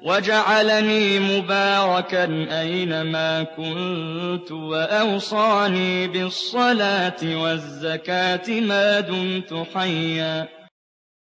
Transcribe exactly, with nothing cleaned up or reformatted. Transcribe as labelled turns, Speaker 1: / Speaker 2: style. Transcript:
Speaker 1: وَجَعَلَنِي مُبَارَكًا أَيْنَمَا كُنتُ وَأَوْصَانِي بِالصَّلَاةِ وَالزَّكَاةِ مَا دُمْتُ حَيًّا